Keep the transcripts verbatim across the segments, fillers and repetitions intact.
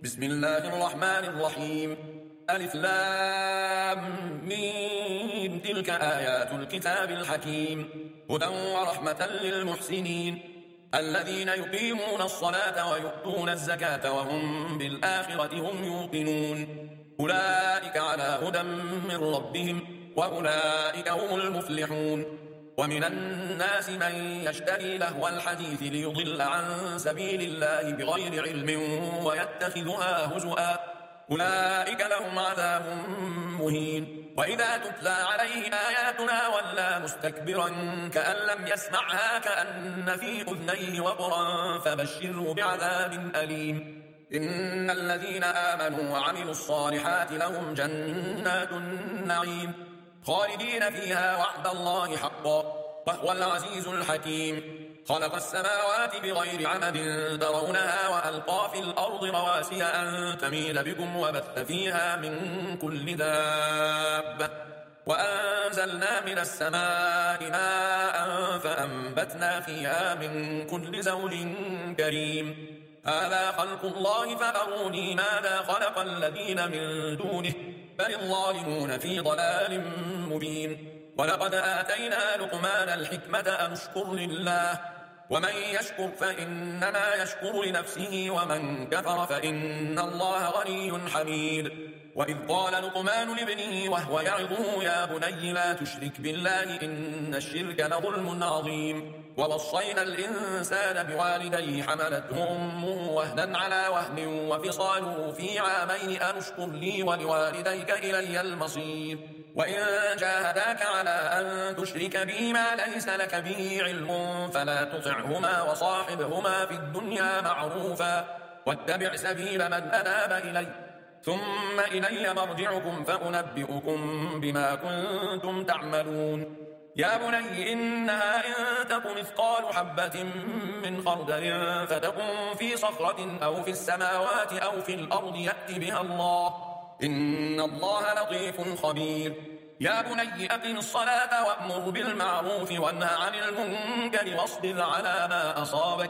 بسم الله الرحمن الرحيم. ألف لام ميم. تلك آيات الكتاب الحكيم، هدى ورحمة للمحسنين الذين يقيمون الصلاة ويؤتون الزكاة وهم بالآخرة هم يوقنون. أولئك على هدى من ربهم وأولئك هم المفلحون. ومن الناس من يشتري لهو الحديث ليضل عن سبيل الله بغير علم ويتخذها هزؤا، أولئك لهم عذاب مهين. وإذا تتلى عليه آياتنا ولى مستكبرا كأن لم يسمعها كأن في أذنيه وقرا فبشره بعذاب أليم. إن الذين آمنوا وعملوا الصالحات لهم جنات النعيم خالدين فيها وعد الله حقا وهو العزيز الحكيم. خلق السماوات بغير عمد ترونها وألقى في الأرض رواسي أن تميد بكم وبث فيها من كل دابة وأنزلنا من السماء ماء فأنبتنا فيها من كل زوج كريم. هذا خلق الله فأروني ماذا خلق الذين من دونه بل الظالمون في ضلال مبين. ولقد آتينا لقمان الحكمة أن اشكر لله ومن يشكر فإنما يشكر لنفسه ومن كفر فإن الله غني حميد. وإذ قال لقمان لابنه وهو يعظه يا بني لا تشرك بالله إن الشرك لظلم عظيم. ووصينا الإنسان بوالديه حملته أمه وهنا على وهن وفصاله في عامين أن اشكر لي ولوالديك إلي المصير. وإن جاهداك على أن تشرك بي ما ليس لك به علم فلا تطعهما وصاحبهما في الدنيا معروفا واتبع سبيل من أناب إلي ثم إلي مرجعكم فأنبئكم بما كنتم تعملون. يا بني إنها إن تك مثقال حبة من خردل فتكن في صخرة أو في السماوات أو في الأرض يأت بها الله إن الله لطيف خبير. يا بني أقم الصلاة وأمر بالمعروف وانه عن المنكر واصبر على ما أصابك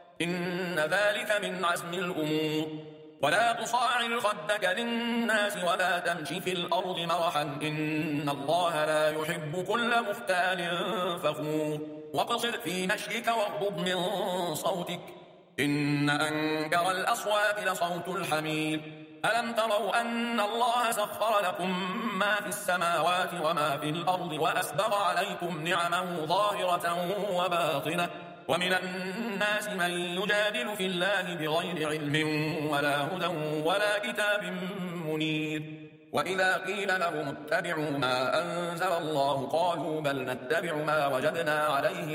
إن ذلك من عزم الأمور. ولا تصاعر خدك للناس ولا تمشي في الأرض مرحا إن الله لا يحب كل مختال فخور. واقصر في مشيك واغضض من صوتك إن أنكر الأصوات لصوت الحمير. ألم تروا أن الله سخر لكم ما في السماوات وما في الأرض وأسبغ عليكم نعمه ظاهرة وباطنة ومن الناس من يجادل في الله بغير علم ولا هدى ولا كتاب منير. وإذا قيل لهم اتبعوا ما أنزل الله قالوا بل نتبع ما وجدنا عليه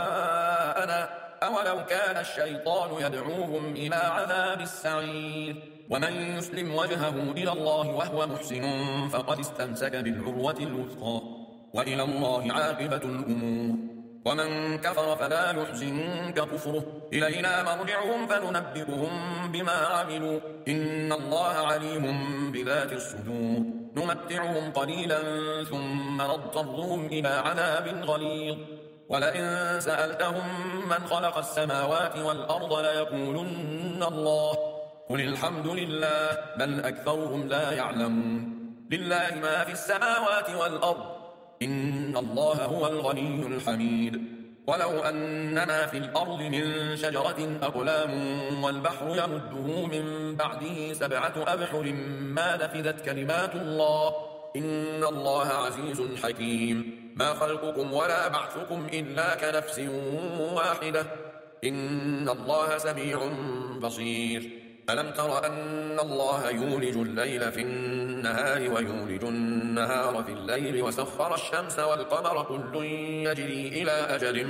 آباءنا أولو كان الشيطان يدعوهم إلى عذاب السعير. ومن يسلم وجهه إلى الله وهو محسن فقد استمسك بالعروة الوثقى وإلى الله عاقبة الأمور. ومن كفر فلا يحزنك كفره إلينا مرجعهم فننبئهم بما عملوا إن الله عليم بذات الصدور. نمتعهم قليلا ثم نضطرهم إلى عذاب غليظ. ولئن سألتهم من خلق السماوات والأرض ليقولن الله قل الحمد لله بل أكثرهم لا يعلمون. لله ما في السماوات والأرض إن الله هو الغني الحميد. ولو أن ما في الأرض من شجرة أقلام والبحر يمده من بعده سبعة أبحر ما نفذت كلمات الله إن الله عزيز حكيم. ما خلقكم ولا بعثكم إلا كنفس واحدة إن الله سميع بصير. ألم تر أن الله يولج الليل في النهار ويولج النهار في الليل وسخر الشمس والقمر كل يجري إلى أجل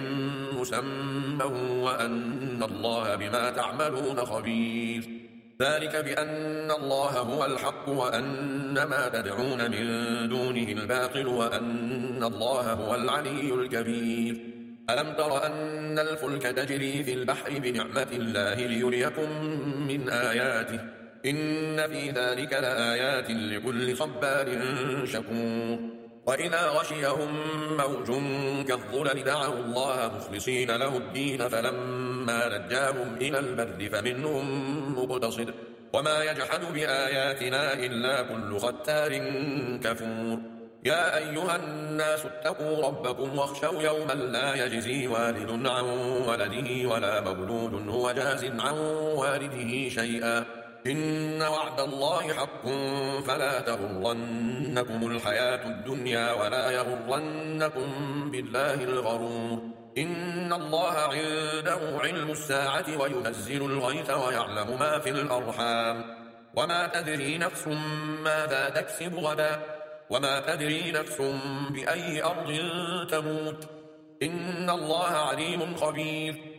مسمى وأن الله بما تعملون خبير. ذلك بأن الله هو الحق وأن ما تدعون من دونه الباطل وأن الله هو العلي الكبير. ألم تر أن الفلك تجري في البحر بنعمة الله ليريكم من آياته إن في ذلك لآيات لكل صبار شكور. وإذا غشيهم موج كالظلل دعوا الله مخلصين له الدين فلما نجاهم إلى البر فمنهم مقتصد وما يجحد بآياتنا إلا كل ختار كفور يا أيها الناس اتقوا ربكم واخشوا يوما لا يجزي والد عن ولده ولا مولود هو جاز عن والده شيئا إن وعد الله حق فلا تغرنكم الحياة الدنيا ولا يغرنكم بالله الغرور إن الله عنده علم الساعة وينزل الغيث ويعلم ما في الأرحام وما تدري نفس ماذا تكسب غدا وما تدري نفس بأي أرض تموت إن الله عليم خبير